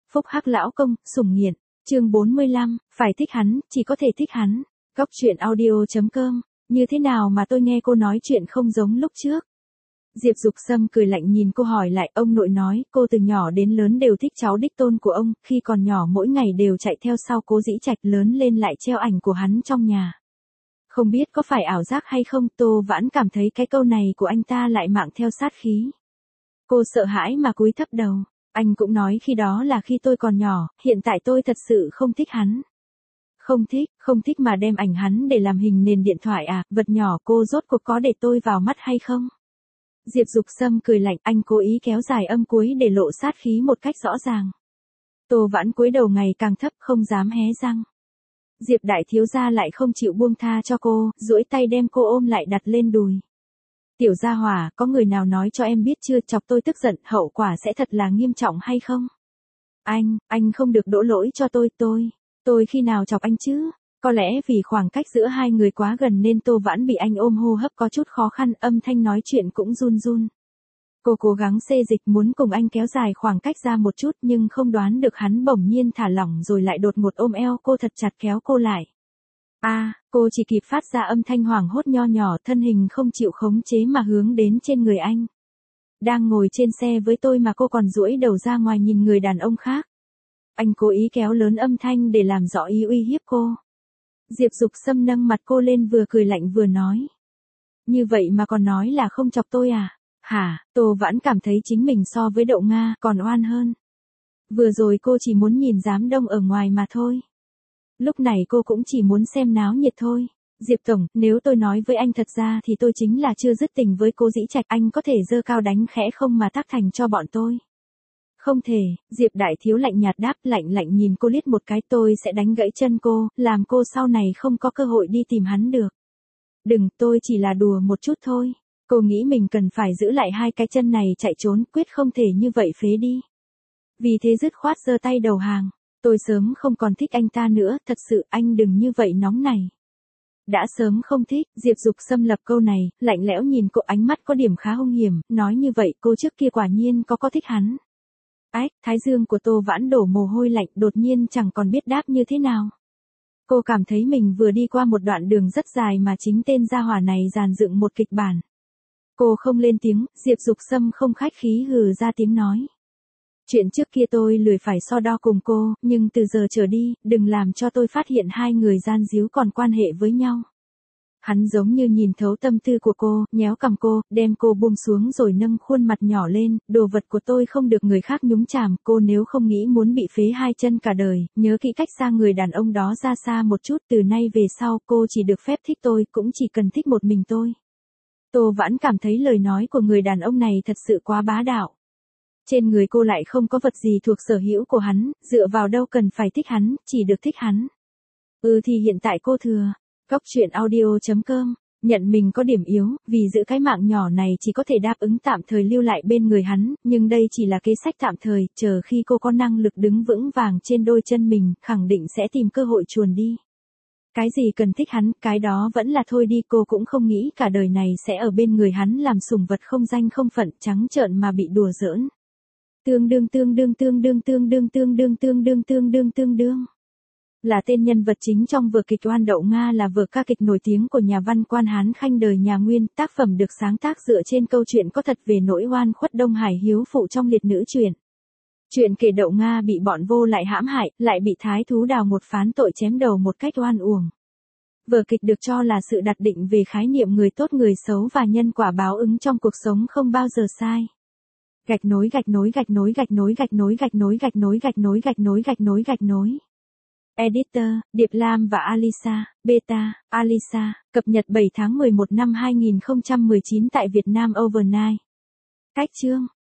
Phúc hắc lão công, sủng nghiện. Chương 45, phải thích hắn, chỉ có thể thích hắn. Góc truyện audio.com. Như thế nào mà tôi nghe cô nói chuyện không giống lúc trước? Diệp Dục Sâm cười lạnh nhìn cô hỏi lại, ông nội nói, cô từ nhỏ đến lớn đều thích cháu đích tôn của ông, khi còn nhỏ mỗi ngày đều chạy theo sau Cố Dĩ Trạch, lớn lên lại treo ảnh của hắn trong nhà. Không biết có phải ảo giác hay không, Tô Vãn cảm thấy cái câu này của anh ta lại mang theo sát khí. Cô sợ hãi mà cúi thấp đầu. Anh cũng nói khi đó là khi tôi còn nhỏ, hiện tại tôi thật sự không thích hắn. Không thích mà đem ảnh hắn để làm hình nền điện thoại à, vật nhỏ cô rốt cuộc có để tôi vào mắt hay không? Diệp Dục Sâm cười lạnh, anh cố ý kéo dài âm cuối để lộ sát khí một cách rõ ràng. Tô Vãn cúi đầu ngày càng thấp, không dám hé răng. Diệp đại thiếu gia lại không chịu buông tha cho cô, duỗi tay đem cô ôm lại đặt lên đùi. Tiểu gia hỏa, có người nào nói cho em biết chưa, chọc tôi tức giận, hậu quả sẽ thật là nghiêm trọng hay không? Anh không được đổ lỗi cho tôi khi nào chọc anh chứ? Có lẽ vì khoảng cách giữa hai người quá gần nên Tô Vãn bị anh ôm hô hấp có chút khó khăn, âm thanh nói chuyện cũng run run. Cô cố gắng xê dịch muốn cùng anh kéo dài khoảng cách ra một chút nhưng không đoán được hắn bỗng nhiên thả lỏng rồi lại đột ngột ôm eo cô thật chặt kéo cô lại. Cô chỉ kịp phát ra âm thanh hoảng hốt nho nhỏ, thân hình không chịu khống chế mà hướng đến trên người anh. Đang ngồi trên xe với tôi mà cô còn duỗi đầu ra ngoài nhìn người đàn ông khác. Anh cố ý kéo lớn âm thanh để làm rõ ý uy hiếp cô. Diệp Dục Sâm nâng mặt cô lên vừa cười lạnh vừa nói. Như vậy mà còn nói là không chọc tôi à? Hả? Tô Vãn cảm thấy chính mình so với Đậu Nga còn oan hơn. Vừa rồi cô chỉ muốn nhìn giám đông ở ngoài mà thôi. Lúc này cô cũng chỉ muốn xem náo nhiệt thôi. Diệp Tổng, nếu tôi nói với anh thật ra thì tôi chính là chưa dứt tình với Cố Dĩ Trạch, anh có thể giơ cao đánh khẽ không mà tác thành cho bọn tôi? Không thể, Diệp đại thiếu lạnh nhạt đáp, lạnh nhìn cô liếc một cái, tôi sẽ đánh gãy chân cô, làm cô sau này không có cơ hội đi tìm hắn được. Đừng, tôi chỉ là đùa một chút thôi. Cô nghĩ mình cần phải giữ lại hai cái chân này chạy trốn, quyết không thể như vậy phế đi. Vì thế dứt khoát giơ tay đầu hàng. Tôi sớm không còn thích anh ta nữa, thật sự anh đừng như vậy nóng này. Đã sớm không thích, Diệp Dục Sâm lập câu này, lạnh lẽo nhìn cô, ánh mắt có điểm khá hung hiểm, nói như vậy cô trước kia quả nhiên có thích hắn. Thái dương của Tô Vãn đổ mồ hôi lạnh, đột nhiên chẳng còn biết đáp như thế nào. Cô cảm thấy mình vừa đi qua một đoạn đường rất dài mà chính tên gia hỏa này dàn dựng một kịch bản. Cô không lên tiếng, Diệp Dục Sâm không khách khí hừ ra tiếng nói. Chuyện trước kia tôi lười phải so đo cùng cô, nhưng từ giờ trở đi, đừng làm cho tôi phát hiện hai người gian díu còn quan hệ với nhau. Hắn giống như nhìn thấu tâm tư của cô, nhéo cằm cô, đem cô buông xuống rồi nâng khuôn mặt nhỏ lên, đồ vật của tôi không được người khác nhúng chàm, cô nếu không nghĩ muốn bị phế hai chân cả đời, nhớ kỹ cách xa người đàn ông đó ra xa một chút, từ nay về sau cô chỉ được phép thích tôi, cũng chỉ cần thích một mình tôi. Tô Vãn cảm thấy lời nói của người đàn ông này thật sự quá bá đạo. Trên người cô lại không có vật gì thuộc sở hữu của hắn, dựa vào đâu cần phải thích hắn, chỉ được thích hắn. Thì hiện tại cô thừa. Góc truyện audio.com, nhận mình có điểm yếu, vì giữ cái mạng nhỏ này chỉ có thể đáp ứng tạm thời lưu lại bên người hắn, nhưng đây chỉ là kế sách tạm thời, chờ khi cô có năng lực đứng vững vàng trên đôi chân mình, khẳng định sẽ tìm cơ hội chuồn đi. Cái gì cần thích hắn, cái đó vẫn là thôi đi, cô cũng không nghĩ cả đời này sẽ ở bên người hắn làm sủng vật không danh không phận, trắng trợn mà bị đùa giỡn. Tương đương. Là tên nhân vật chính trong vở kịch Oan Đậu Nga, là vở ca kịch nổi tiếng của nhà văn Quan Hán Khanh đời nhà Nguyên, tác phẩm được sáng tác dựa trên câu chuyện có thật về nỗi oan khuất Đông Hải hiếu phụ trong liệt nữ truyện. Chuyện kể Đậu Nga bị bọn vô lại hãm hại, lại bị thái thú Đào một phán tội chém đầu một cách oan uổng. Vở kịch được cho là sự đặt định về khái niệm người tốt người xấu và nhân quả báo ứng trong cuộc sống không bao giờ sai. Gạch nối. Editor, Điệp Lam và Alisa, Beta, Alisa, cập nhật 7 tháng 11 năm 2019 tại Việt Nam Overnight. Cách chương